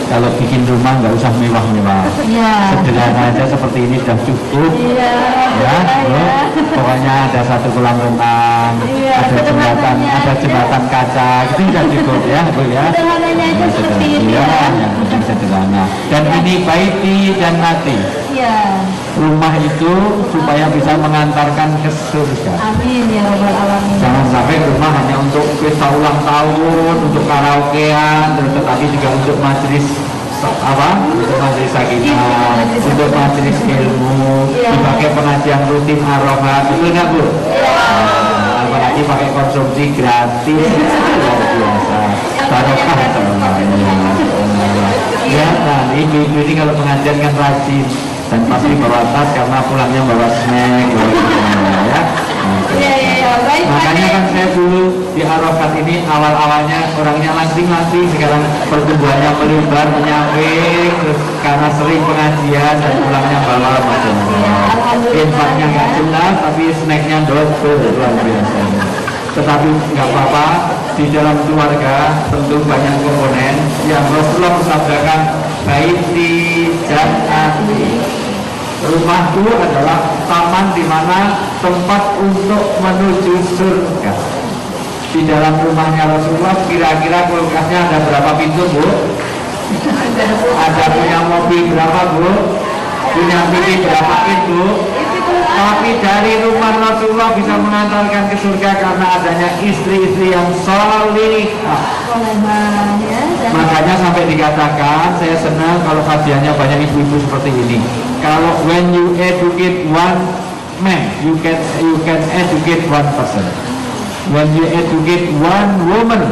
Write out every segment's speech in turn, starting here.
kalau bikin rumah nggak usah mewah-mewah, sederhana aja seperti ini sudah cukup. Ya, pokoknya ada satu kolam renang, ada jembatan kaca, itu sudah cukup ya, Bu ya. Sederhananya aja seperti ini ya. Yang penting sederhana. Dan ini baiti dan nanti. Rumah itu supaya bisa mengantarkan ke surga. Amin ya rabbal alamin. Jangan sampai rumah hanya untuk pesta ulang tahun, untuk karaokean, tetapi juga untuk majelis untuk majelis sakinah, untuk majelis ilmu, dipakai pengajian rutin Arafah, itu enggak Bu? Apalagi pakai konsumsi gratis, luar biasa. Barokah semuanya. Ya, nah ini kalau pengajian kan rajin dan pasti bawa tas karena pulangnya bawa snack, ya. Makanya kan saya dulu di Arafat ini awal-awalnya orangnya langsing-langsing, sekarang pertumbuhannya melebar, menyamping, terus karena sering pengajian dan pulangnya bawa macam-macam. Infaknya nggak jelas, tapi snacknya double, luar biasa. Tetapi nggak apa-apa, di dalam keluarga tentu banyak komponen yang Rasulullah bersabdakan, baiti jannati. Rumahku adalah taman di mana tempat untuk menuju surga. Di dalam rumahnya Rasulullah kira-kira kulkasnya ada berapa pintu, Bu? Ada punya mobil berapa, Bu? Punya TV berapa pintu? Tapi dari rumah Rasulullah bisa mengantarkan ke surga karena adanya istri-istri yang solihah. Makanya sampai dikatakan, saya senang kalau kajiannya banyak ibu-ibu seperti ini. Kalau when you educate one man, you can educate one person. When you educate one woman,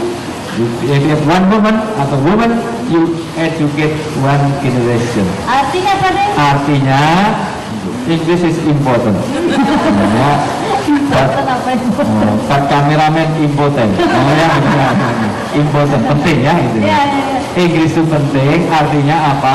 atau woman, you educate one generation. Artinya apa deh? Artinya English is important. But kameramen important. Important, penting ya itu. Inggris itu penting, artinya apa?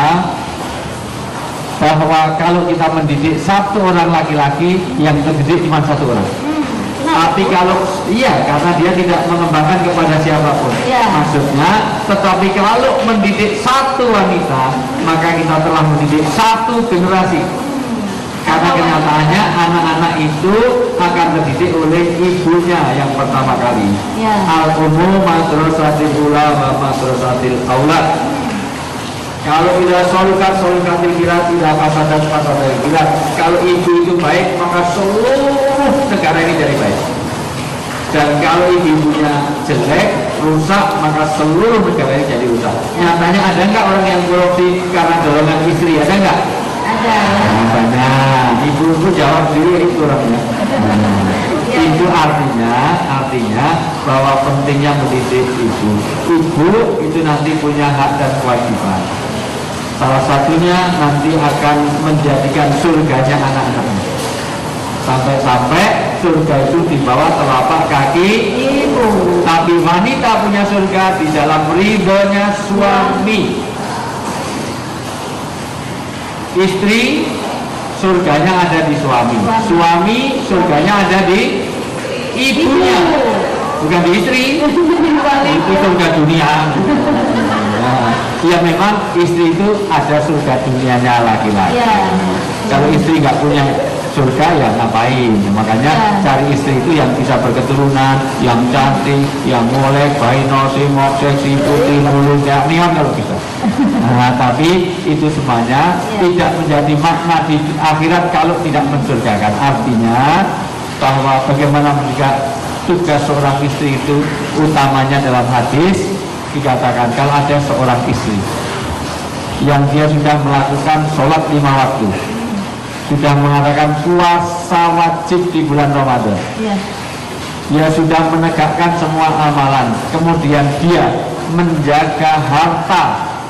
Bahwa kalau kita mendidik satu orang laki-laki, yang terdidik cuma satu orang. Tapi kalau karena dia tidak mengembangkan kepada siapapun. Maksudnya, tetapi kalau mendidik satu wanita, maka kita telah mendidik satu generasi. Karena kenyataannya anak-anak itu akan terdidik oleh ibunya yang pertama kali. Al-ummu madrasatil ula wa madrasatil aulad. Kalau tidak solukatil kirat, tidak fasadat kirat. Kalau ibu itu baik, maka seluruh negara ini jadi baik. Dan kalau ibunya jelek, rusak, maka seluruh negara ini jadi rusak. Nyatanya ada nggak orang yang korupsi karena dorongan istri? Ada nggak? Ada. Banyak. Ibu jawab diri itu orangnya. Itu artinya bahwa pentingnya mendidik ibu. Ibu itu nanti punya hak dan kewajiban. Salah satunya nanti akan menjadikan surganya anak-anaknya. Sampai-sampai surga itu di bawah telapak kaki ibu. Tapi wanita punya surga di dalam ridhonya suami. Istri surganya ada di suami. Suami surganya ada di ibunya. Bukan di istri. Itu surga dunia. Ya memang istri itu ada surga dunianya laki-laki. Kalau istri nggak punya surga ya ngapain? Makanya cari istri itu yang bisa berketurunan, yang cantik, yang molek, baino, simok, seksi, putih, mulus, kayak niat kalau bisa. Nah, tapi itu semuanya tidak menjadi makna di akhirat kalau tidak mensurgakan. Artinya bahwa bagaimana menjaga tugas seorang istri itu utamanya dalam hadis dikatakan kalau ada seorang istri yang dia sudah melakukan sholat 5 waktu, sudah mengatakan puasa wajib di bulan Ramadan, dia sudah menegakkan semua amalan, kemudian dia menjaga harta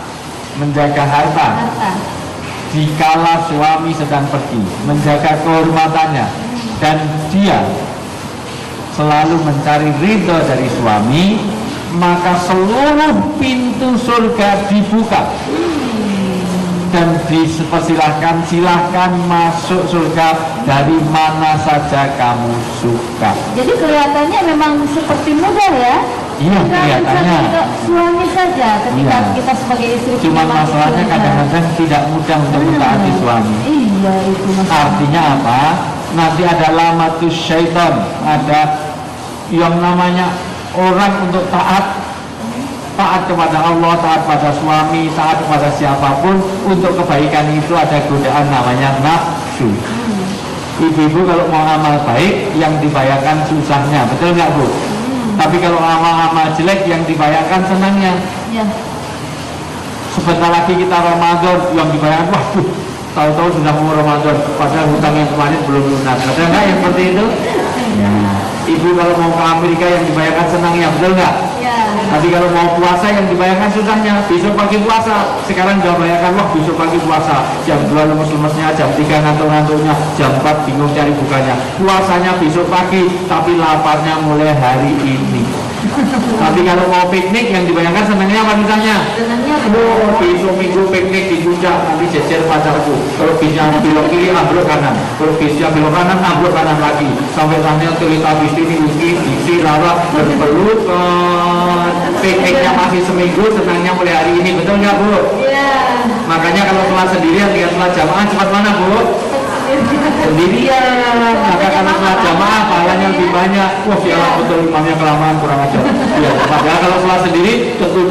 dikala suami sedang pergi, menjaga kehormatannya, dan dia selalu mencari ridho dari suami, maka seluruh pintu surga dibuka dan silahkan masuk surga dari mana saja kamu suka. Jadi kelihatannya memang seperti mudah ya. Iya, Enggak kelihatannya. bisa suami saja ketika Iya. kita sebagai istri Cuman punya mati masalahnya surga. kadang-kadang tidak mudah untuk mentaati suami. Iya itu masalah. Artinya apa? Nanti ada lamatus syaitan, ada yang namanya orang untuk taat kepada Allah, taat pada suami, taat kepada siapapun. Untuk kebaikan itu ada godaan namanya nafsu. Ibu-ibu kalau mau amal baik yang dibayarkan susahnya, betul nggak Bu? Tapi kalau amal-amal jelek yang dibayarkan senangnya. Ya. Sebentar lagi kita Ramadan yang dibayarkan, waduh, tahu-tahu sudah mau Ramadan, padahal hutang yang kemarin belum lunas. Ada nggak yang seperti itu? Ya. Ibu kalau mau ke Amerika yang dibayarkan senangnya, betul nggak? Ya. Tapi kalau mau puasa yang dibayarkan susahnya, besok pagi puasa. Sekarang udah bayarkan, wah besok pagi puasa. Jam 2 lemes-lemesnya, jam 3 ngantuk-ngantuknya, jam 4 bingung cari bukanya. Puasanya besok pagi, tapi laparnya mulai hari ini. Tapi kalau mau piknik yang dibayangkan senangnya apa misalnya? Senangnya Oh, besok minggu piknik di puncak, nanti jejer pacarku. Kalau bisnya belok kiri, ambruk kanan. Kalau bisnya belok kanan, ambruk kanan lagi. Sampai tanya tulis habis ini, isi, lara, berpelukan. Pikniknya masih seminggu, senangnya mulai hari ini, betul nggak Bu? Iya. Makanya kalau sholat sendirian, tidak sholat jamaah, cepat mana Bu? Sendirian. Maka kalau sholat jamaah pahalanya lebih banyak. Wah sialan betul, imamnya kelamaan, kurang ajar. Ya, padahal kalau sholat sendiri cetul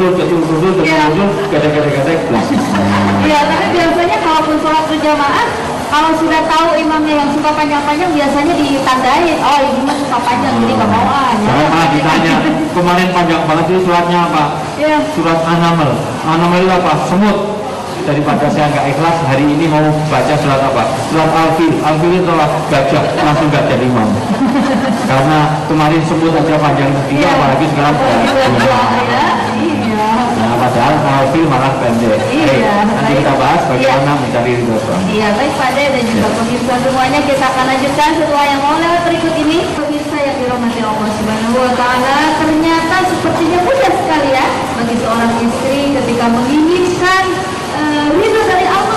gada-gada plus. Iya, tapi biasanya kalaupun sholat berjamaah, kalau sudah tahu imamnya yang suka panjang-panjang, biasanya ditandain, oh ini mah suka panjang, jadi nggak mau ah. Jangan malah ditanya, kemarin panjang banget itu suratnya apa? Iya. Surat An-Naml. An-Naml itu apa? Semut. Daripada saya nggak ikhlas, hari ini mau baca surat apa? Surat Al-Fil. Al-Fil itu adalah gajah, langsung nggak jadi imam. Karena kemarin semut aja panjang segini, apalagi sekarang Iya. nah, padahal Al-Fil malah pendek. Iya. Nanti kita bahas bagaimana mencari ridho suami. Iya, baik Pak De dan juga pemirsa semuanya, kita akan lanjutkan setelah yang mau lewat berikut ini. Pemirsa yang dirahmati Allah Subhanahu wa Ta'ala, ternyata sepertinya mudah sekali ya bagi seorang istri ketika menginginkan ridho dari Allah,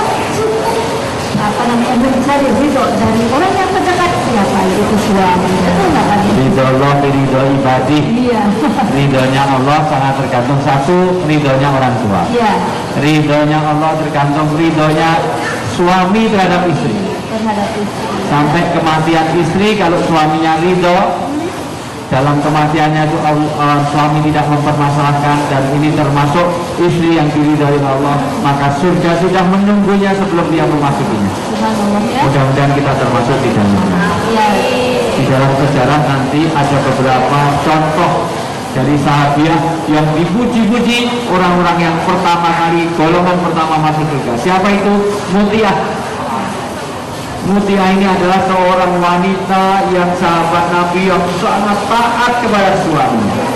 mencari ridho dari orang yang terdekat, siapa itu suami. Betul nggak Pak De? Ridho Allah, ridho ibadi. Iya. Ridhonya Allah sangat tergantung satu, ridhonya orang tua. Iya. Ridhonya Allah tergantung ridhonya suami terhadap istri. Terhadap istri. Sampai kematian istri, kalau suaminya ridho, dalam kematiannya itu suami tidak mempermasalahkan, dan ini termasuk istri yang diridhoi Allah, maka surga sudah menunggunya sebelum dia memasukinya. Subhanallah ya. Mudah-mudahan kita termasuk di dalamnya. Iya. Di dalam sejarah nanti ada beberapa contoh dari sahabiah yang dipuji-puji, orang-orang yang pertama kali, golongan pertama masuk surga. Siapa itu? Mutiah. Mutiah ini adalah seorang wanita yang sahabat Nabi yang sangat taat kepada suaminya.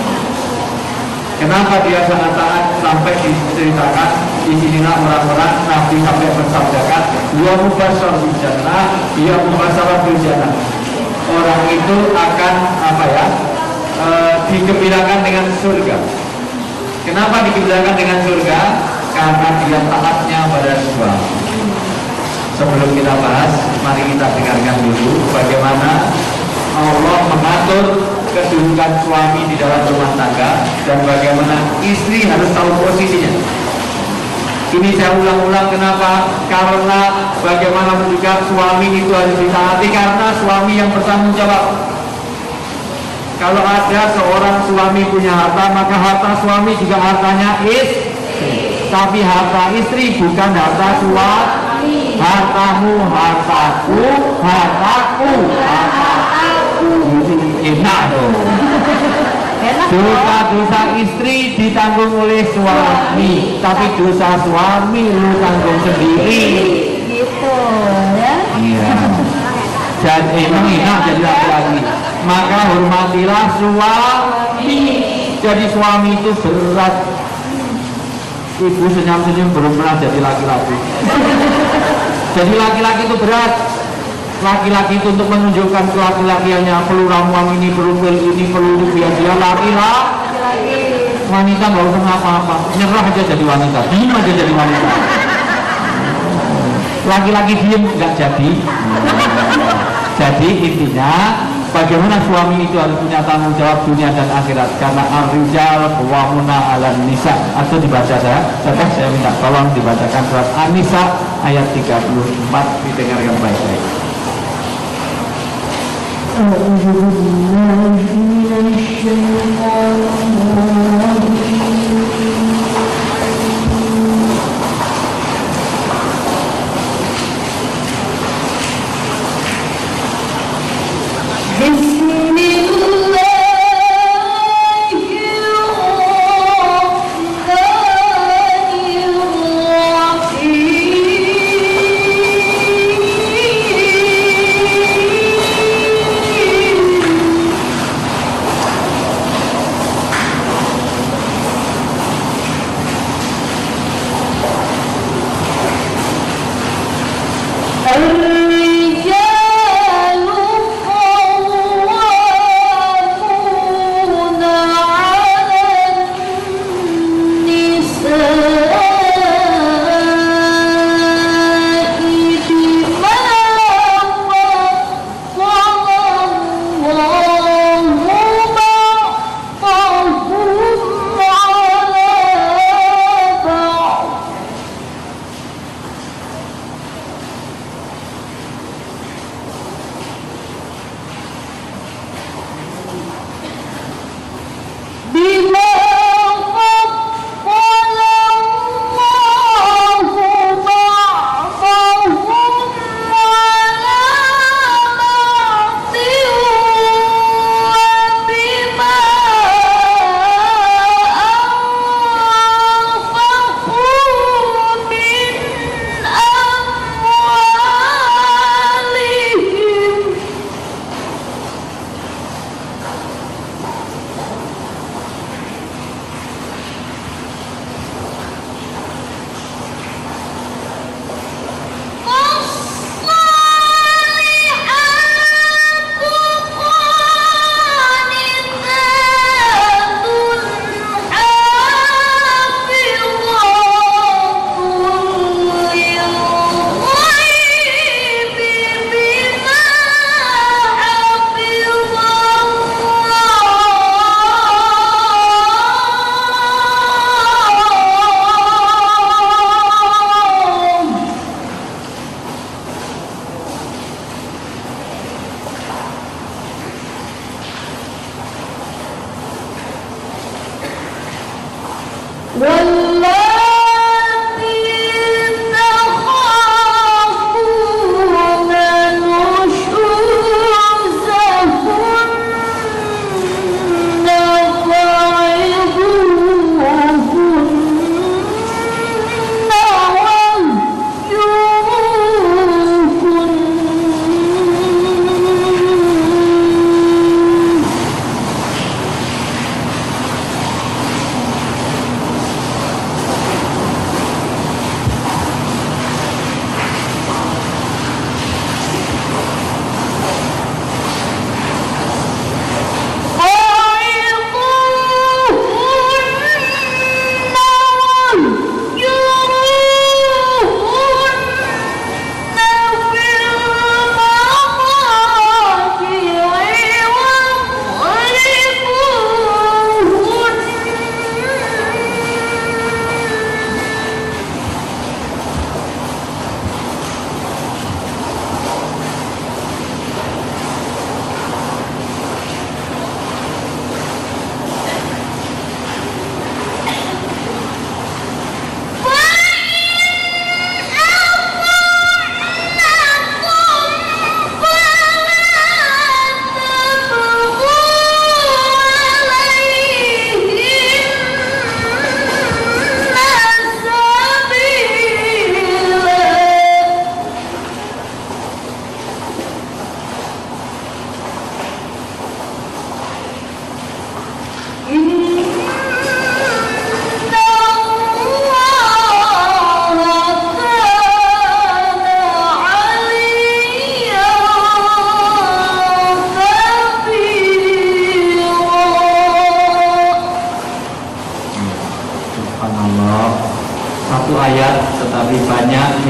Kenapa dia sangat taat? Sampai diceritakan di sinilah orang-orang Nabi sampai bersabdakan, dia mubasyar bil jannah, dia mubasyar bil jannah. Orang itu akan digembirakan dengan surga. Kenapa digembirakan dengan surga? Karena dia taatnya pada suami. Sebelum kita bahas, mari kita dengarkan dulu bagaimana Allah mengatur kedudukan suami di dalam rumah tangga dan bagaimana istri harus tahu posisinya. Ini saya ulang-ulang, kenapa? Karena bagaimana juga suami itu harus ditaati, karena suami yang bertanggung jawab. Kalau ada seorang suami punya harta, maka harta suami juga hartanya istri. Tapi harta istri bukan harta suami. Hartamu, hartaku, hartaku, hartaku. Enak dong. Dosa-dosa istri ditanggung oleh suami, tapi dosa suami lu tanggung sendiri. Gitu ya. Iya. Dan emang enak jadi laki-laki. Maka hormatilah suami. Jadi suami itu berat. Ibu senyum-senyum belum pernah jadi laki-laki. Jadi laki-laki itu berat. Laki-laki itu untuk menunjukkan ke laki-lakiannya perlu ramuan ini, perlu pil ini, perlu biar dia laki-laki. Wanita nggak usah apa-apa, nyerah aja jadi wanita, diem aja jadi wanita. Laki-laki diem nggak jadi. Jadi intinya bagaimana suami itu harus punya tanggung jawab dunia dan akhirat, karena ar-rijal qawwamuna 'alan nisa, atau dibaca saya minta tolong dibacakan surat An-Nisa ayat 34, didengarkan baik-baik.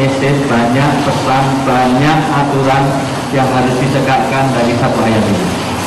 banyak pesan, banyak aturan yang harus ditegakkan dari satu ayat ini.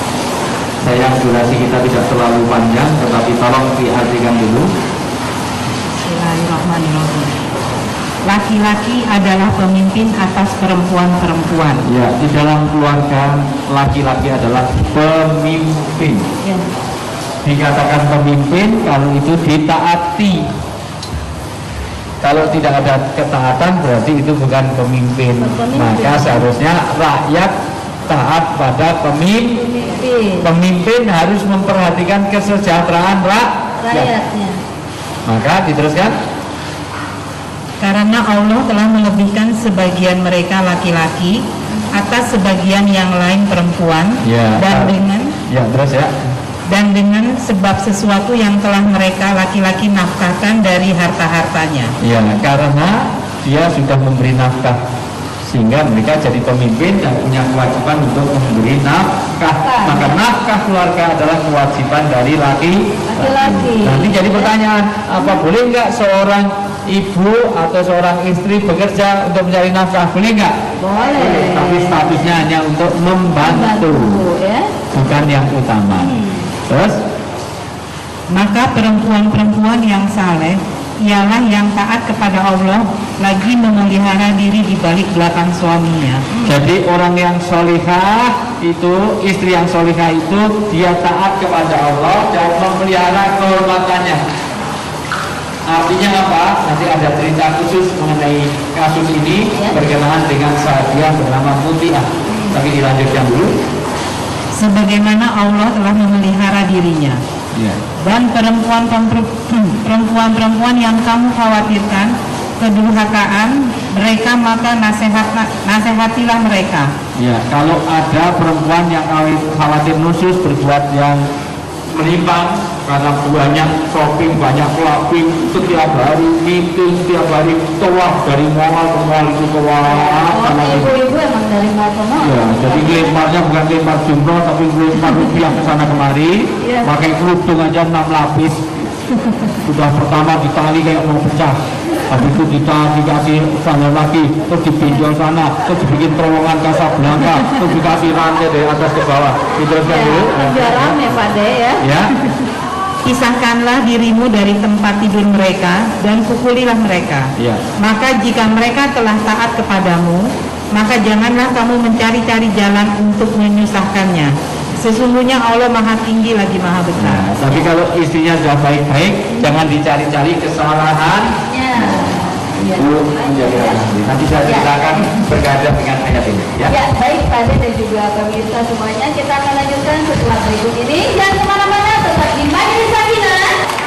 Sayang durasi kita tidak terlalu panjang, tetapi tolong diartikan dulu. Bismillahirrahmanirrahim. Laki-laki adalah pemimpin atas perempuan-perempuan. Ya, di dalam keluarga laki-laki adalah pemimpin. Ya. Dikatakan pemimpin kalau itu ditaati. Kalau tidak ada ketaatan berarti itu bukan pemimpin. Maka seharusnya rakyat taat pada pemimpin. Pemimpin harus memperhatikan kesejahteraan Rakyatnya. Maka diteruskan. Karena Allah telah melebihkan sebagian mereka laki-laki atas sebagian yang lain perempuan, Ya, dan dengan sebab sesuatu yang telah mereka laki-laki nafkahkan dari harta-hartanya. Ya, karena dia sudah memberi nafkah sehingga mereka jadi pemimpin dan punya kewajiban untuk memberi nafkah. Maka nafkah keluarga adalah kewajiban dari laki-laki. Nanti jadi pertanyaan, apa boleh nggak seorang ibu atau seorang istri bekerja untuk mencari nafkah? Boleh nggak? Boleh. Tapi statusnya hanya untuk membantu, ya. bukan yang utama. Terus? Maka perempuan-perempuan yang saleh ialah yang taat kepada Allah, lagi memelihara diri di balik belakang suaminya. Jadi orang yang solihah itu, istri yang solihah itu, dia taat kepada Allah dan memelihara kehormatannya. Artinya apa? Nanti ada cerita khusus mengenai kasus ini berkenaan dengan sahabiah bernama Mutiah. Tapi dilanjutkan dulu. Sebagaimana Allah telah memelihara dirinya. Dan perempuan-perempuan yang kamu khawatirkan kedurhakaan mereka, maka nasihatilah mereka. Ya, kalau ada perempuan yang khawatir nusus berbuat yang menyimpang karena banyak shopping, banyak clubbing, setiap hari meeting, setiap hari tawaf dari mall ke mall itu Ibu-ibu emang dari mall ke mall. Ya, jadi lemparnya bukan lempar jumroh tapi lempar rupiah ke sana kemari, pakai kerudung aja 6 lapis. Sudah pertama ditali kayak mau pecah, habis itu dikasih sandal lagi, terus dipinjol sana, terus dibikin terowongan Casablanca, terus dikasih rantai dari atas ke bawah. Diteruskan dulu. Biar rame Pak De ya. Pisahkanlah dirimu dari tempat tidur mereka dan pukulilah mereka. Maka jika mereka telah taat kepadamu, maka janganlah kamu mencari-cari jalan untuk menyusahkannya. Sesungguhnya Allah maha tinggi lagi maha besar. Tapi kalau istrinya sudah baik-baik, jangan dicari-cari kesalahannya. Nanti saya ceritakan berkaitan dengan ayat ini. Ya, baik Pak De dan juga pemirsa semuanya, kita akan lanjutkan setelah berikut ini. Jangan kemana-mana, tetap di Majelis Sakinah.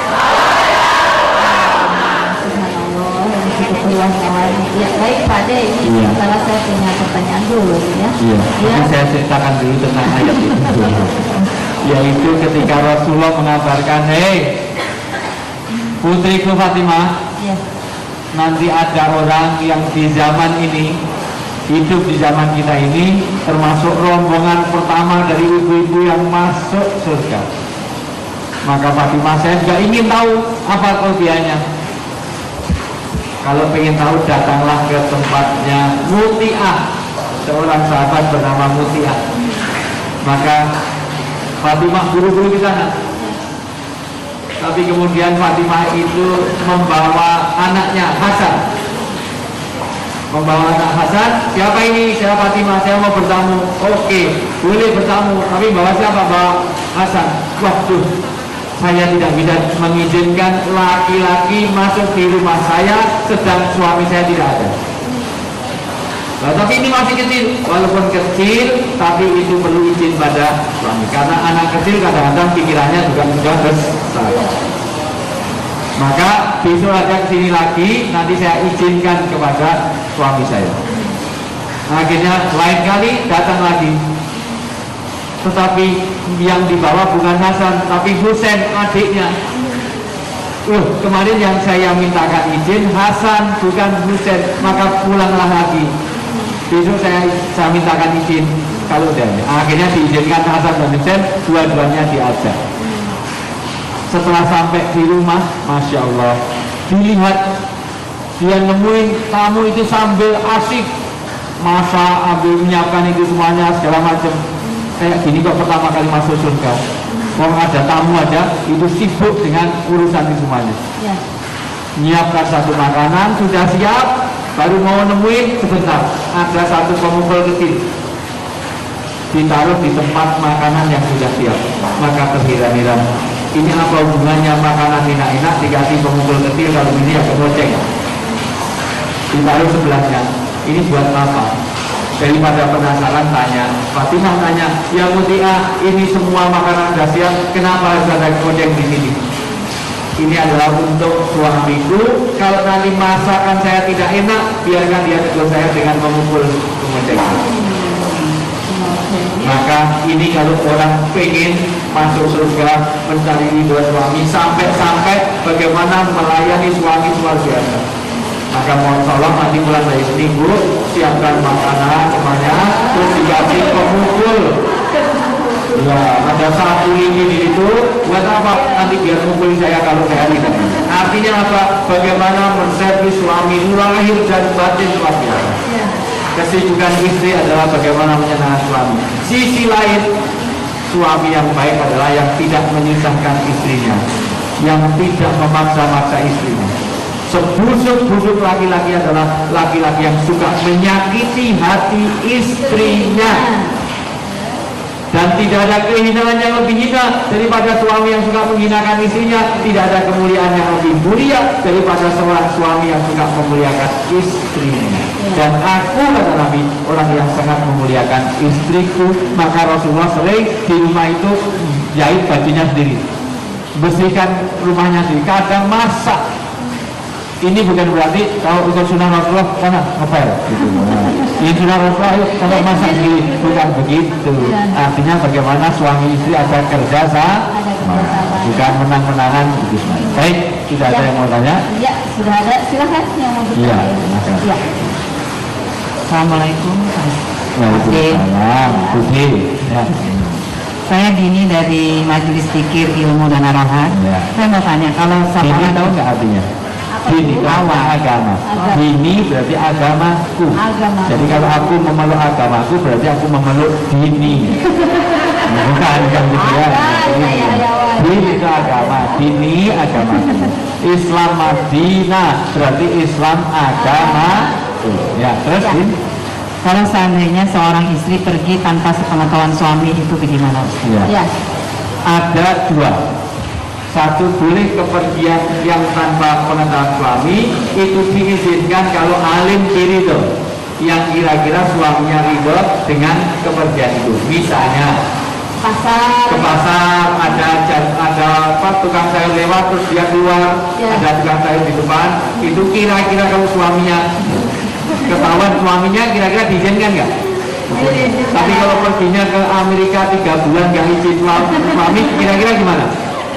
Ya, baik Pak De, ini setelah saya punya pertanyaan dulu ya. Saya ceritakan dulu tentang ayat ini. Yaitu ketika Rasulullah mengabarkan, hei putriku Fatimah, nanti ada orang yang di zaman ini, hidup di zaman kita ini, termasuk rombongan pertama dari ibu-ibu yang masuk surga. Maka Fatimah, saya juga ingin tahu apa kelebihannya. Kalau pengen tahu, datanglah ke tempatnya Mutiah, seorang sahabat bernama Mutiah. Maka Fatimah buru-buru di sana. Tapi kemudian Fatimah itu membawa anaknya Hasan. Membawa anak Hasan, siapa ini? Saya Fatimah, saya mau bertamu. Oke, boleh bertamu, tapi bawa siapa? Bawa Hasan. Waduh, saya tidak bisa mengizinkan laki-laki masuk di rumah saya sedang suami saya tidak ada. Nah, tapi ini masih kecil, walaupun kecil, tapi itu perlu izin pada suami. Karena anak kecil kadang-kadang pikirannya juga sudah besar. Maka besok ada kesini lagi, nanti saya izinkan kepada suami saya. Akhirnya lain kali datang lagi. Tetapi yang dibawa bukan Hasan, tapi Husain, adiknya. Kemarin yang saya mintakan izin Hasan, bukan Husain, maka pulanglah lagi. Besok saya mintakan izin kalau udah. Akhirnya diizinkan Hasan dan Husain, dua-duanya diajak. Setelah sampai di rumah, Masya Allah, dilihat dia nemuin tamu itu sambil asik masak, ambil menyiapkan itu semuanya segala macam. kayak gini kok pertama kali masuk surga. Kalau ada tamu aja itu sibuk dengan urusan itu semuanya. Ya. Nyiapkan satu makanan sudah siap, baru mau nemuin sebentar ada satu pemukul kecil ditaruh di tempat makanan yang sudah siap. Maka terheran-heran, ini apa hubungannya makanan enak-enak dikasih pemukul kecil, kalau ini agak goceng ditaruh sebelahnya, ini buat apa? Daripada penasaran tanya, Fatimah tanya, ya Mutia, ini semua makanan sudah siap, kenapa harus ada goceng di sini? Ini adalah untuk suamiku, kalau nanti masakan saya tidak enak, biarkan dia tegur saya dengan memukul goceng. Maka ini kalau orang pengen masuk surga, mencari ridho suami, sampai bagaimana melayani suami luar biasa. Maka mohon tolong nanti mulai dari seminggu siapkan makanan semuanya, terus dikasih pemukul. Ya, ada satu lagi di situ, buat apa? Nanti biar mukul saya kalau saya tidak. Artinya apa? Bagaimana menservis suami lahir dan batin luar biasa. Kesibukan istri adalah bagaimana menyenangkan suami. Sisi lain, suami yang baik adalah yang tidak menyusahkan istrinya, yang tidak memaksa-maksa istrinya. Sebusuk-busuk laki-laki adalah laki-laki yang suka menyakiti hati istrinya. Dan tidak ada kehinaan yang lebih hina daripada suami yang suka menghinakan istrinya. Tidak ada kemuliaan yang lebih mulia daripada seorang suami yang suka memuliakan istrinya. Dan aku, kata Nabi, orang yang sangat memuliakan istriku. Maka Rasulullah sering di rumah itu jahit bajunya sendiri, bersihkan rumahnya sendiri, kadang masak. Ini bukan berarti kalau ikut sunnah Rasulullah karena ngepel gitu. Ini sunnah Rasulullah, ayo kalau masak sendiri, bukan begitu. Artinya bagaimana suami istri ada kerja sama, bukan menang-menangan gitu. Baik, tidak ada yang mau tanya? Ya, sudah ada. Silakan yang mau bertanya. Iya. Assalamualaikum. Waalaikumsalam. Budi. Ya. Saya Dini dari Majelis Zikir Ilmu dan Arahan. Ya. Saya mau tanya, kalau Dini tahu nggak artinya? Dini itu agama. Dini berarti agamaku. Jadi kalau aku memeluk agamaku berarti aku memeluk dini. Bukan gitu ya. Dini itu agama, dini agamaku. Islam Madinah berarti Islam agama. Ya, terus Din? Kalau seandainya seorang istri pergi tanpa sepengetahuan suami itu bagaimana? Ya. Ada dua. Satu, boleh kepergian yang tanpa pengetahuan suami itu diizinkan kalau alim ridho, yang kira-kira suaminya ridho dengan kepergian itu. Misalnya ke pasar ada tukang sayur lewat terus dia keluar, ada tukang sayur di depan, itu kira-kira kalau suaminya ketahuan suaminya kira-kira diizinkan nggak? Tapi kalau perginya ke Amerika 3 bulan nggak izin suami, kira-kira gimana?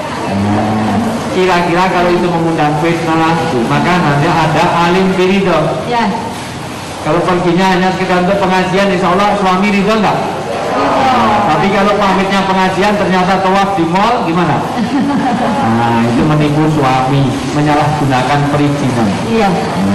Kira-kira kalau itu mengundang fitnah, maka nanti ada alim ridho. Ya. Kalau perginya hanya sekedar untuk pengajian, insya Allah suami ridho nggak? Tapi kalau pamitnya pengajian ternyata tawaf di mall, gimana? Nah, itu menipu suami, menyalahgunakan perizinan. Iya.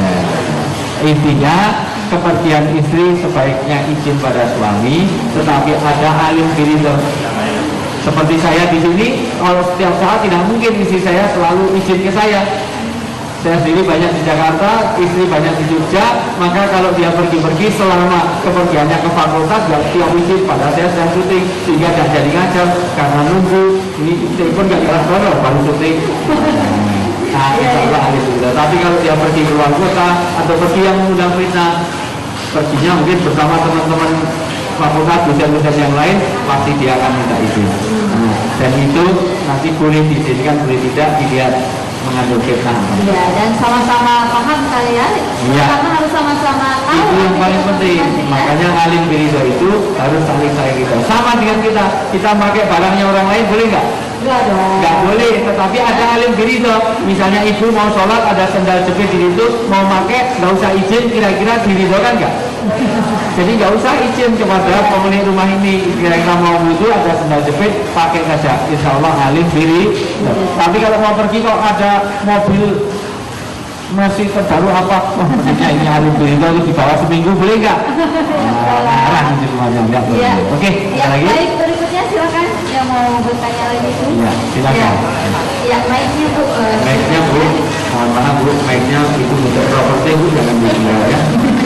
Intinya kepergian istri sebaiknya izin pada suami, tetapi ada alim ridho. Seperti saya di sini, kalau setiap saat tidak mungkin istri saya selalu izin ke saya. Saya sendiri banyak di Jakarta, istri banyak di Jogja, maka kalau dia pergi-pergi selama kepergiannya ke fakultas, dia izin, padahal saya sedang syuting, sehingga tidak jadi ngajar, karena nunggu, ini telepon gak jelas baru syuting. Nah, tapi kalau dia pergi ke luar kota, atau pergi yang mengundang fitnah, perginya mungkin bersama teman-teman fakultas, dosen-dosen yang lain, pasti dia akan minta izin. Dan itu nanti boleh diizinkan, boleh tidak, dilihat mengandung fitnah. Iya, dan sama-sama paham kalian. Iya. Karena harus sama-sama tahu. Itu yang paling penting. Makanya alim ridho itu harus saling ridho. Sama dengan kita pakai barangnya orang lain, boleh nggak? Enggak dong. Nggak boleh, tetapi ada alim ridho. Misalnya ibu mau sholat, ada sendal jepit di situ, mau pakai, nggak usah izin, kira-kira diridhokan nggak? Jadi nggak usah izin kepada pemilik rumah ini, kira-kira mau wudhu ada sendal jepit, pakai saja, insya Allah alim ridho. Tapi kalau mau pergi kok ada mobil masih terbaru apa? Wah, maksudnya ini hari itu dibawa seminggu boleh nggak? Marah nanti semuanya nggak boleh. Oke, ya, lagi. baik, berikutnya silakan yang mau bertanya lagi itu. Iya, silakan. Ya, mic-nya Bu. Mic-nya Bu, mohon maaf Bu, mic-nya itu untuk properti Bu, jangan dijual ya.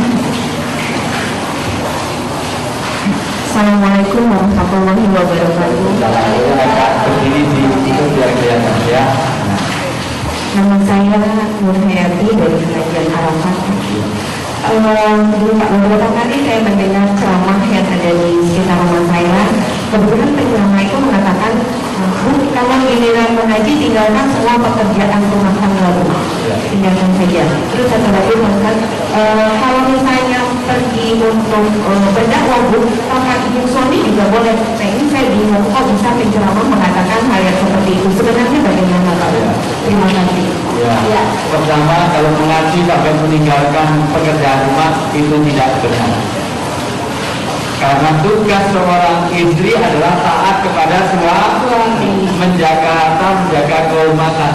Assalamualaikum warahmatullahi wabarakatuh. Berdiri di situ biar kelihatan ya. Nama saya Nur Hayati dari Pengajian Arafat. Dulu Pak, beberapa kali saya mendengar ceramah yang ada di sekitar rumah saya. Kebetulan penceramah itu mengatakan, Bu, kalau giliran mengaji tinggalkan semua pekerjaan rumah tangga, Bu. Tinggalkan saja. Terus satu lagi mengatakan, kalau misalnya pergi untuk berdakwah, Bu, pakai musolli juga boleh. Nah, ini saya bingung, kok bisa penceramah mengatakan hal yang seperti itu. Sebenarnya bagaimana, Pak? Terima kasih. Ya. Pertama, kalau mengaji sampai meninggalkan pekerjaan rumah itu tidak benar. Karena tugas seorang istri adalah taat kepada suami, menjaga harta, menjaga kehormatan.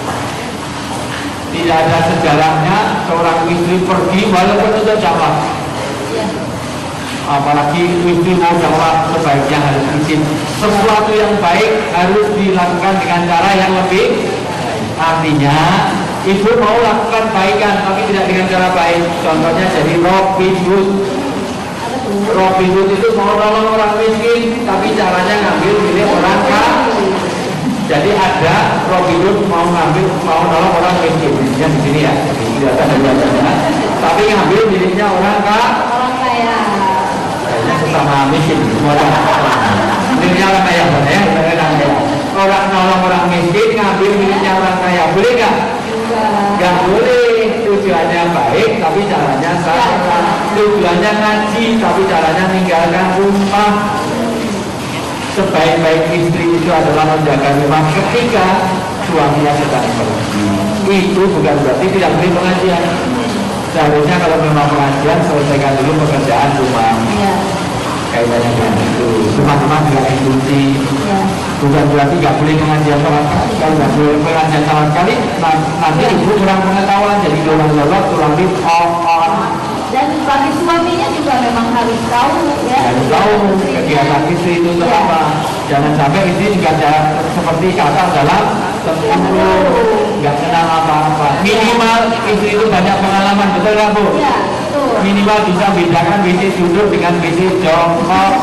Tidak ada sejarahnya seorang istri pergi walaupun untuk dakwah. Apalagi istri mau dakwah sebaiknya harus izin. Sesuatu yang baik harus dilakukan dengan cara yang lebih. Artinya ibu mau lakukan kebaikan tapi tidak dengan cara baik. Contohnya jadi Robin Hood. Robin Hood itu mau nolong orang miskin tapi caranya ngambil milik orang kaya. Jadi ada Robin Hood mau nolong orang miskin. Misalnya di sini ya, kelihatan dari wajahnya. Tapi ngambil miliknya orang kaya. Kayaknya sesama miskin semua orang. Miliknya orang kaya, orang nolong orang miskin ngambil miliknya orang kaya, boleh nggak? Nggak boleh. Tujuannya baik tapi caranya salah. Tujuannya ngaji tapi caranya meninggalkan rumah. Sebaik-baik istri itu adalah menjaga rumah ketika suaminya sedang pergi. Itu bukan berarti tidak boleh pengajian. Seharusnya kalau memang pengajian selesaikan dulu pekerjaan rumah. Kaitannya dengan itu. Rumah-rumah juga institusi. Bukan berarti nggak boleh pengajian sama sekali. Kalau nggak boleh pengajian sama sekali, nanti ibu kurang pengetahuan jadi dolang-dolang, tulang on. Dan bagi suaminya juga memang harus tahu ya. Harus tahu kegiatan istri itu apa. Jangan sampai istri juga seperti kata dalam tempur, nggak kenal apa-apa. Minimal istri itu banyak pengalaman, betul nggak Bu? Iya, betul. Minimal bisa bedakan WC duduk dengan WC jongkok.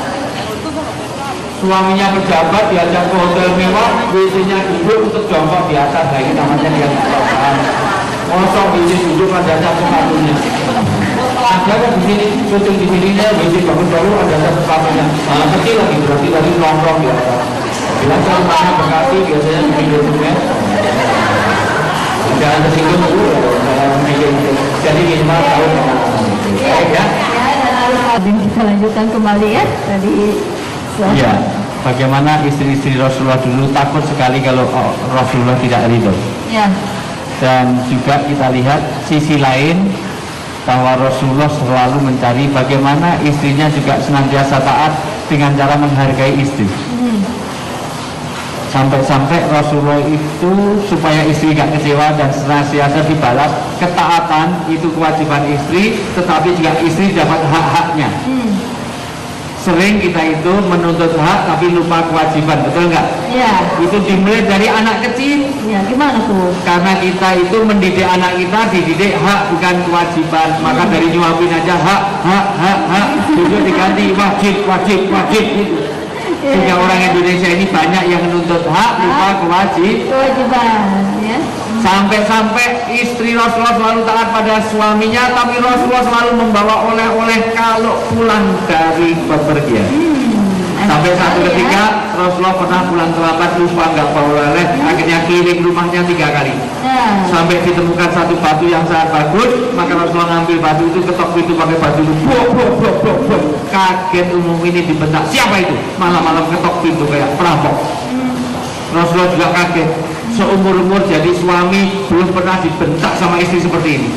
Suaminya pejabat diajak ke hotel mewah, WC-nya duduk untuk jongkok di atas, nah ini namanya dia kecelakaan. Kosong WC duduk ada sepatunya. Ada kan di sini, syuting di sininya WC baru ada sepatunya. Nah, kecil lagi berarti tadi nongkrong di atas. Biasa rumahnya Bekasi biasanya di dokumen. Jangan tersinggung dulu, jadi minimal tahu. Baik ya. Kita lanjutkan kembali ya tadi. Iya, bagaimana istri-istri Rasulullah dulu takut sekali kalau Rasulullah tidak ridho. Ya. Dan juga kita lihat sisi lain bahwa Rasulullah selalu mencari bagaimana istrinya juga senantiasa taat dengan cara menghargai istri. Sampai-sampai Rasulullah itu supaya istri gak kecewa dan senantiasa dibalas, ketaatan itu kewajiban istri, tetapi juga istri dapat hak-haknya. Sering kita itu menuntut hak tapi lupa kewajiban, betul nggak? Iya. Itu dimulai dari anak kecil. Ya, gimana tuh? Karena kita itu mendidik anak kita, dididik hak bukan kewajiban. Maka dari nyuapin aja hak, itu diganti wajib gitu. Sehingga orang Indonesia ini banyak yang menuntut hak, lupa kewajiban. Ya. Sampai-sampai istri Rasulullah selalu taat pada suaminya, tapi Rasulullah selalu membawa oleh-oleh kalau pulang dari bepergian. Sampai satu ketika Rasulullah pernah pulang terlambat, lupa nggak bawa oleh-oleh, akhirnya keliling rumahnya 3 kali. Sampai ditemukan satu batu yang sangat bagus, maka Rasulullah ngambil batu itu, ketok pintu pakai batu itu, bok. Kaget umum ini dibentak, siapa itu? Malam-malam ketok pintu kayak perampok. Rasulullah juga kaget. Seumur-umur jadi suami belum pernah dibentak sama istri seperti ini.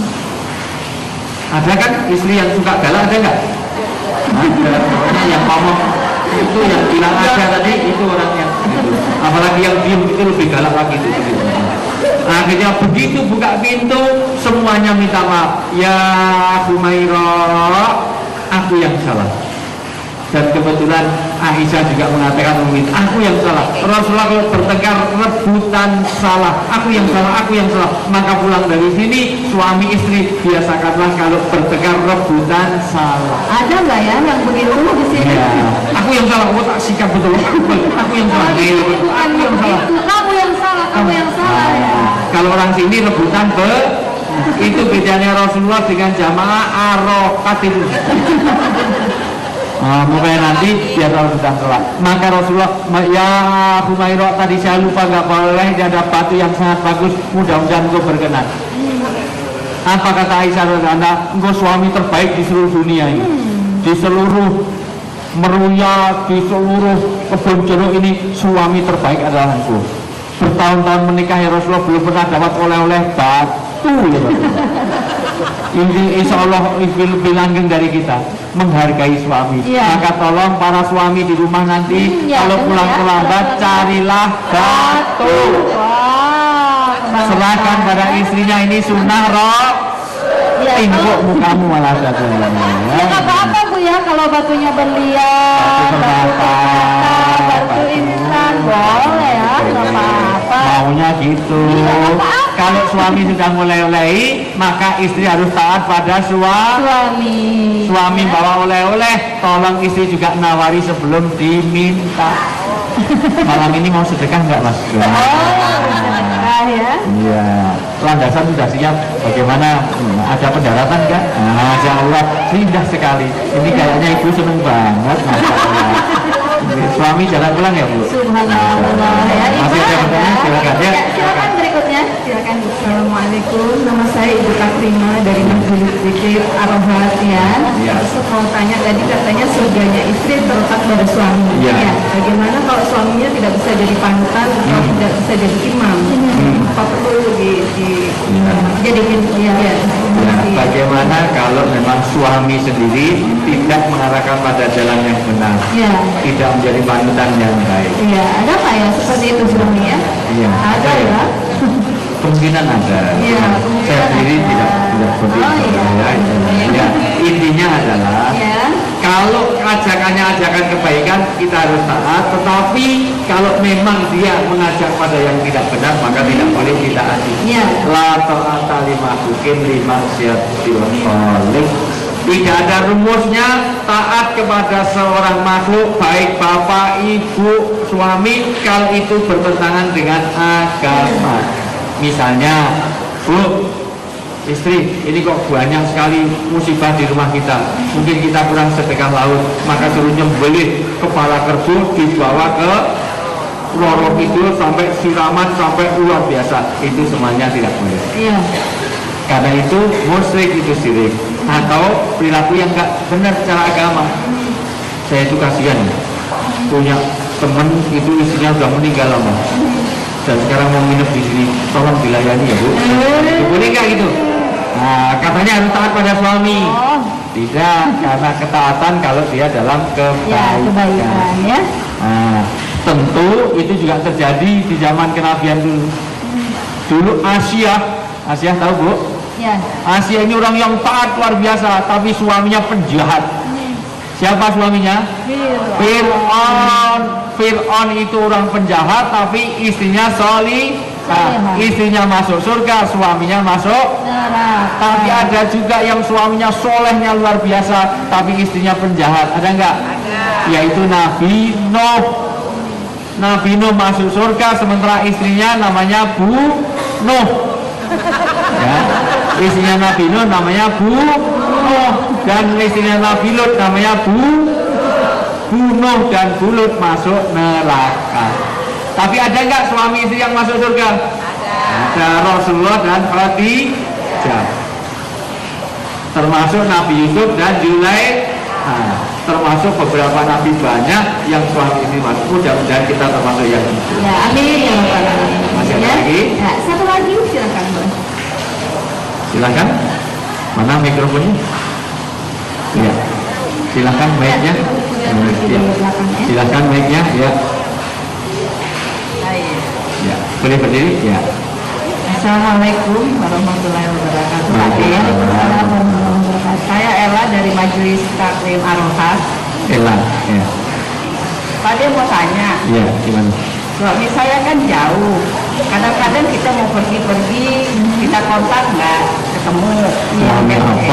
Ada kan istri yang suka galak, ada nggak? Ada. Pokoknya yang ngomong itu yang bilang ada tadi itu orangnya. Apalagi yang diem itu lebih galak lagi itu. Akhirnya begitu buka pintu semuanya minta maaf. Ya Humairah, aku yang salah. Dan kebetulan Aisyah juga mengatakan aku yang salah. Rasulullah kalau bertengkar rebutan salah, aku yang salah, aku yang salah. Maka pulang dari sini suami istri biasakanlah kalau bertengkar rebutan salah. Ada nggak ya yang begitu di sini? Ya, aku yang salah, aku tak sikap betul. Aku yang salah. Aku yang salah. Kamu yang salah, kamu yang salah ya. Kalau orang sini rebutan itu bedanya Rasulullah dengan jamaah arokat itu. Makanya nanti biar rebutan salah. Maka Rasulullah, ya Humairah tadi saya lupa nggak boleh, dia ada batu yang sangat bagus, mudah-mudahan engkau berkenan. Apa kata Aisyah radhiyallahu, engkau suami terbaik di seluruh dunia ini, di seluruh Meruya, di seluruh kebun jeruk ini suami terbaik adalah engkau. Bertahun-tahun menikah ya Rasulullah belum pernah dapat oleh-oleh batu ya ini insya Allah lebih langgeng dari kita menghargai suami. Maka tolong para suami di rumah nanti kalau pulang terlambat carilah batu. Serahkan pada istrinya, ini sunnah roh. Timbuk mukamu malah satu. Ya apa-apa Bu ya kalau batunya berlian, batu instan boleh ya, nggak apa-apa. Maunya gitu. Kalau suami sudah mulai-oleh, maka istri harus taat pada suami. Suami bawa oleh-oleh, tolong istri juga nawari sebelum diminta. Malam ini mau sedekah nggak Mas? Ya. Iya. Landasan sudah siap. Bagaimana? Ada pendaratan nggak? Masya Allah, indah sekali. Ini kayaknya ibu seneng banget. Suami jalan pulang ya Bu? Subhanallah ya. Masih ada pertanyaan? Silakan ya. Silakan berikutnya. Silakan. Assalamualaikum, nama saya Ibu Katrina dari Majelis Zikir Ar-Rohat ya. Saya mau tanya tadi katanya surganya istri terletak pada suami. Ya. Bagaimana kalau suaminya tidak bisa jadi panutan atau tidak bisa jadi imam? Apa perlu dijadikan bagaimana kalau memang suami sendiri tidak mengarahkan pada jalan yang benar, tidak menjadi panutan yang baik? Iya, ada nggak ya seperti itu suami ya? Iya, ada ya. Kemungkinan ada. Saya sendiri tidak seperti itu. Ya, intinya adalah kalau ajakannya ajakan kebaikan kita harus taat, tetapi kalau memang dia mengajak pada yang tidak benar maka tidak boleh kita ati. La ta'ata li makhluqin li ma'siyatil khaliq. Tidak ada rumusnya taat kepada seorang makhluk, baik bapak, ibu, suami, kalau itu bertentangan dengan agama. Misalnya, Bu, istri, ini kok banyak sekali musibah di rumah kita, mungkin kita kurang sedekah laut, maka suruh nyembelih kepala kerbau dibawa ke Loro Kidul sampai siraman sampai luar biasa. Itu semuanya tidak boleh. Karena itu musyrik, itu syirik atau perilaku yang enggak benar secara agama. Saya itu kasihan punya teman itu istrinya sudah meninggal lama dan sekarang mau nginep di sini, tolong dilayani ya Bu. Boleh nggak gitu? Nah, katanya harus taat pada suami. Tidak, karena ketaatan kalau dia dalam kebaikan. Nah, tentu itu juga terjadi di zaman kenabian dulu. Dulu Asia tahu Bu? Asia ini orang yang taat luar biasa, tapi suaminya penjahat. Siapa suaminya? Fir'aun itu orang penjahat, tapi istrinya solihah. Istrinya masuk surga, suaminya masuk neraka. Tapi ada juga yang suaminya solehnya luar biasa, tapi istrinya penjahat. Ada enggak? Yaitu Nabi Nuh. Nabi Nuh masuk surga, sementara istrinya namanya Bu Nuh. Ya. Istrinya Nabi Nuh namanya Bu Nuh, dan istrinya Nabi Lut namanya Bu Nuh, dan Bu Lut masuk neraka. Tapi ada nggak suami istri yang masuk surga? Ada Rasulullah dan Khadijah, termasuk Nabi Yusuf dan Zulaikha, termasuk beberapa nabi banyak yang suami istri masuk. Mudah-mudahan kita termasuk yang itu. Ya, amin ya Rabbal alamin. Masih ada lagi? Ya, satu lagi silakan Bu. Silakan. Mana mikrofonnya? Ya. Silakan mic-nya. Ya. Silakan mic-nya ya. Boleh berdiri? Ya. Assalamualaikum warahmatullahi wabarakatuh. Waalaikumsalam warahmatullahi wabarakatuh. Saya Ella dari Majelis Taklim Ar-Rohas. Ella, ya. Pak dia mau tanya. Iya, gimana? Suami saya kan jauh. Kadang-kadang kita mau pergi-pergi, kita kontak nggak ketemu. Suami apa?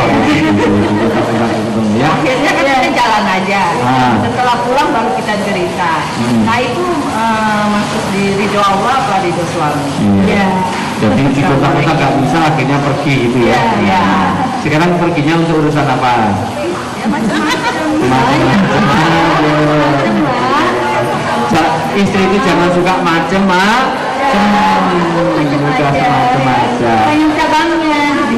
Ya. Akhirnya kan kita jalan aja. Setelah pulang baru kita cerita. Nah itu masuk di ridho Allah apa ridho suami? Iya. Jadi kita nggak bisa akhirnya pergi gitu ya. Iya. Sekarang perginya untuk urusan apa? Ya macam-macam. Istri itu jangan suka macem-macem. Udah semacam aja. Banyak cabangnya.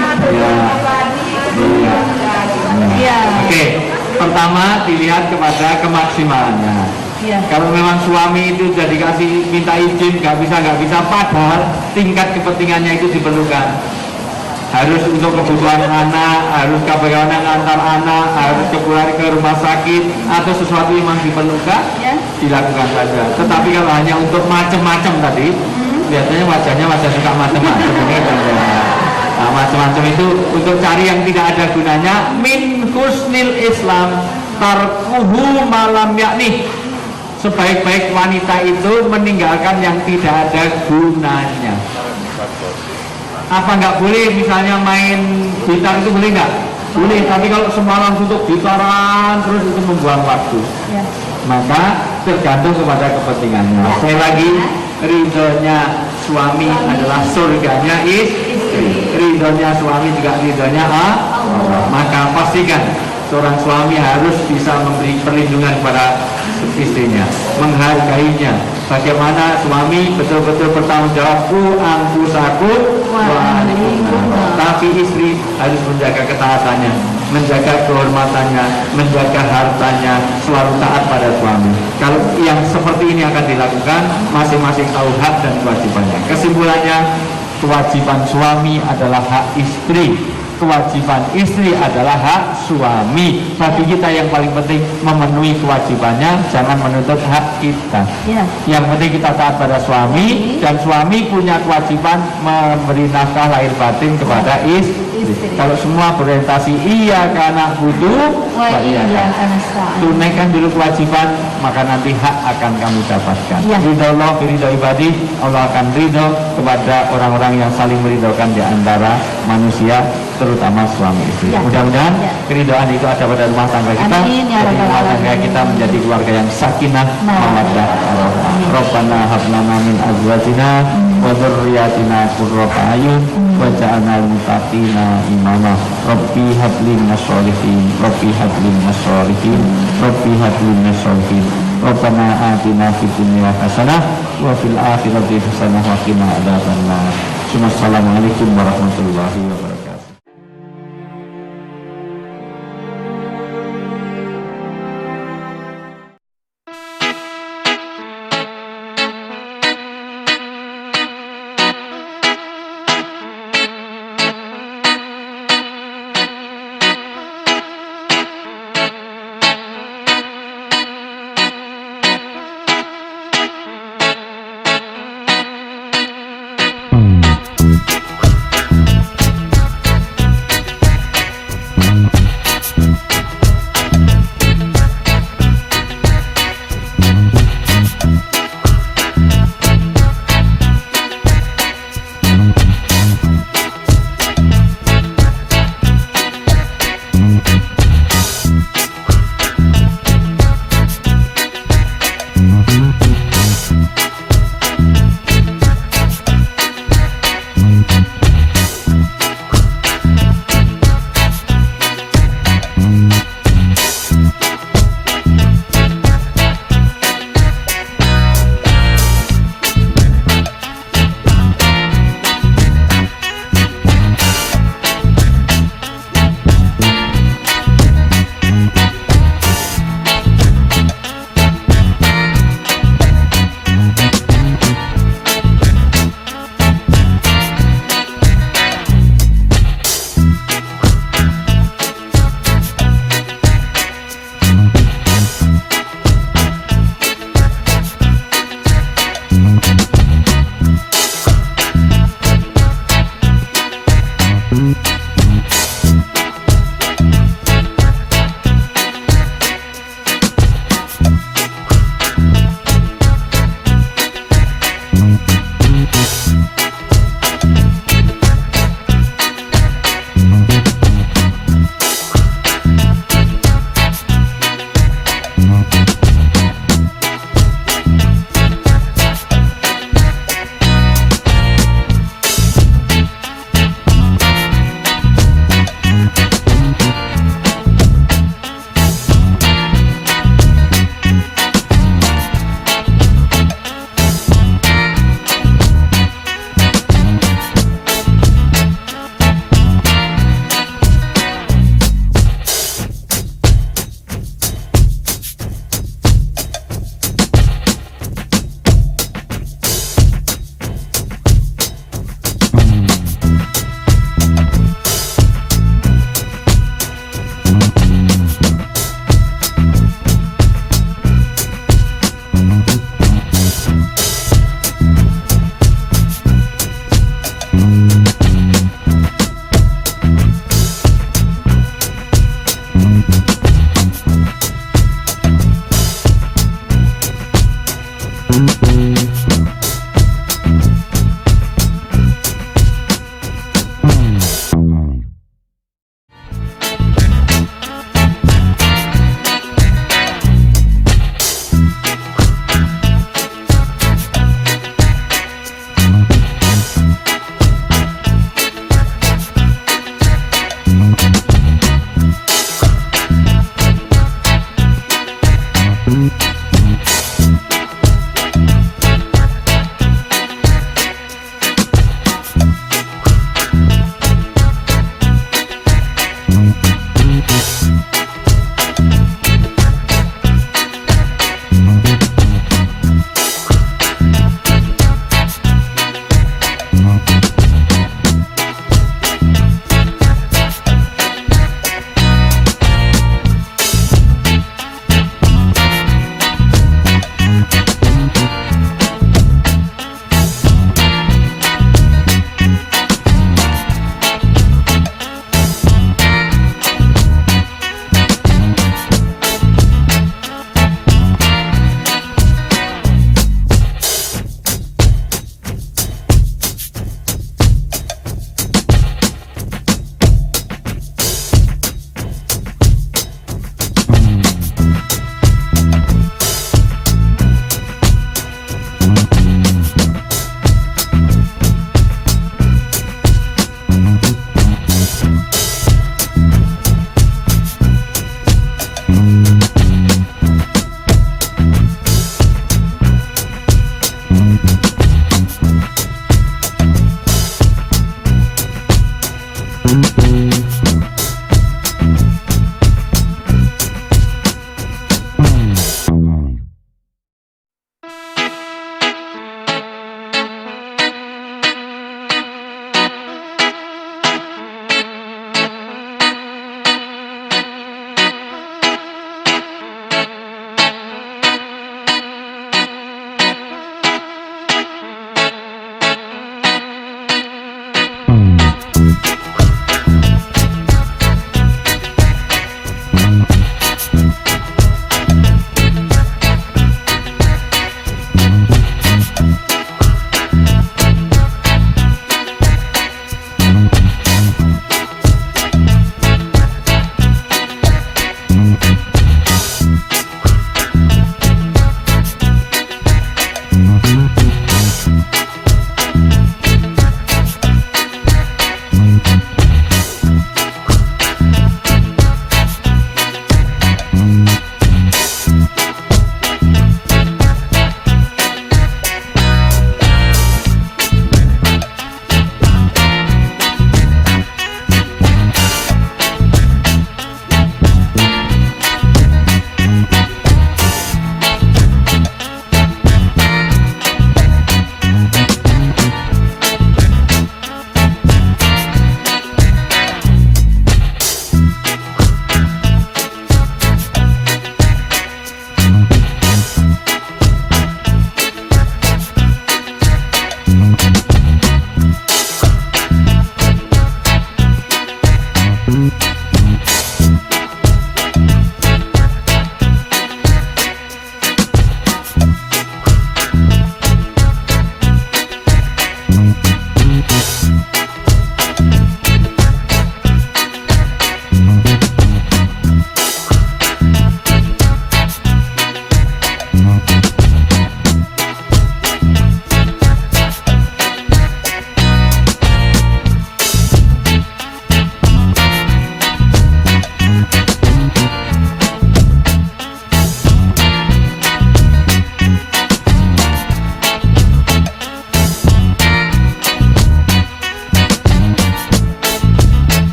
Iya. Oke. Pertama dilihat kepada kemaksimalannya. Iya. Kalau memang suami itu sudah dikasih minta izin nggak bisa, padahal tingkat kepentingannya itu diperlukan. Harus untuk kebutuhan anak, harus bagaimana ngantar anak, harus keluar ke rumah sakit atau sesuatu yang memang diperlukan, dilakukan saja. Tetapi kalau hanya untuk macam-macam tadi, biasanya wajah suka macam-macam. Nah, macam-macam itu untuk cari yang tidak ada gunanya. Min husnil Islam tarkuhu malam yakni. Sebaik-baik wanita itu meninggalkan yang tidak ada gunanya. Apa nggak boleh misalnya main gitar itu boleh nggak? Boleh, tapi kalau semalam untuk gitaran terus itu membuang waktu. Maka tergantung kepada kepentingannya. Saya lagi, ridhonya suami adalah surganya istri. Ridhonya suami juga ridhonya Allah. Maka pastikan seorang suami harus bisa memberi perlindungan kepada istrinya, menghargainya. Bagaimana suami betul-betul bertanggung jawab anfusakum wa ahlikum. Tapi istri harus menjaga ketaatannya, menjaga kehormatannya, menjaga hartanya, selalu taat pada suami. Kalau yang seperti ini akan dilakukan, masing-masing tahu hak dan kewajibannya. Kesimpulannya, kewajiban suami adalah hak istri, kewajiban istri adalah hak suami. Bagi kita yang paling penting memenuhi kewajibannya, jangan menuntut hak kita. Yang penting kita taat pada suami, dan suami punya kewajiban memberi nafkah lahir batin kepada istri. Kalau semua berorientasi iya karena butuh, tunaikan dulu kewajiban, maka nanti hak akan kamu dapatkan. Ridho Allah, ridho ibadi, Allah akan ridho kepada orang-orang yang saling meridhokan di antara manusia, terutama suami istri. Mudah-mudahan keridhaan itu ada pada rumah tangga kita. Jadi rumah tangga kita menjadi keluarga yang sakinah, mawaddah, warahmah. Rabbana hab lana min azwajina wa dzurriyyatina qurrata a'yun waj'alna lil muttaqina imama. Rabbi hab lana sholihin, Rabbi hab lana sholihin, Rabbi hab lana sholihin. Rabbana atina fid dunya hasanah wa fil akhirati hasanah wa qina adzabannar. Assalamualaikum warahmatullahi wabarakatuh.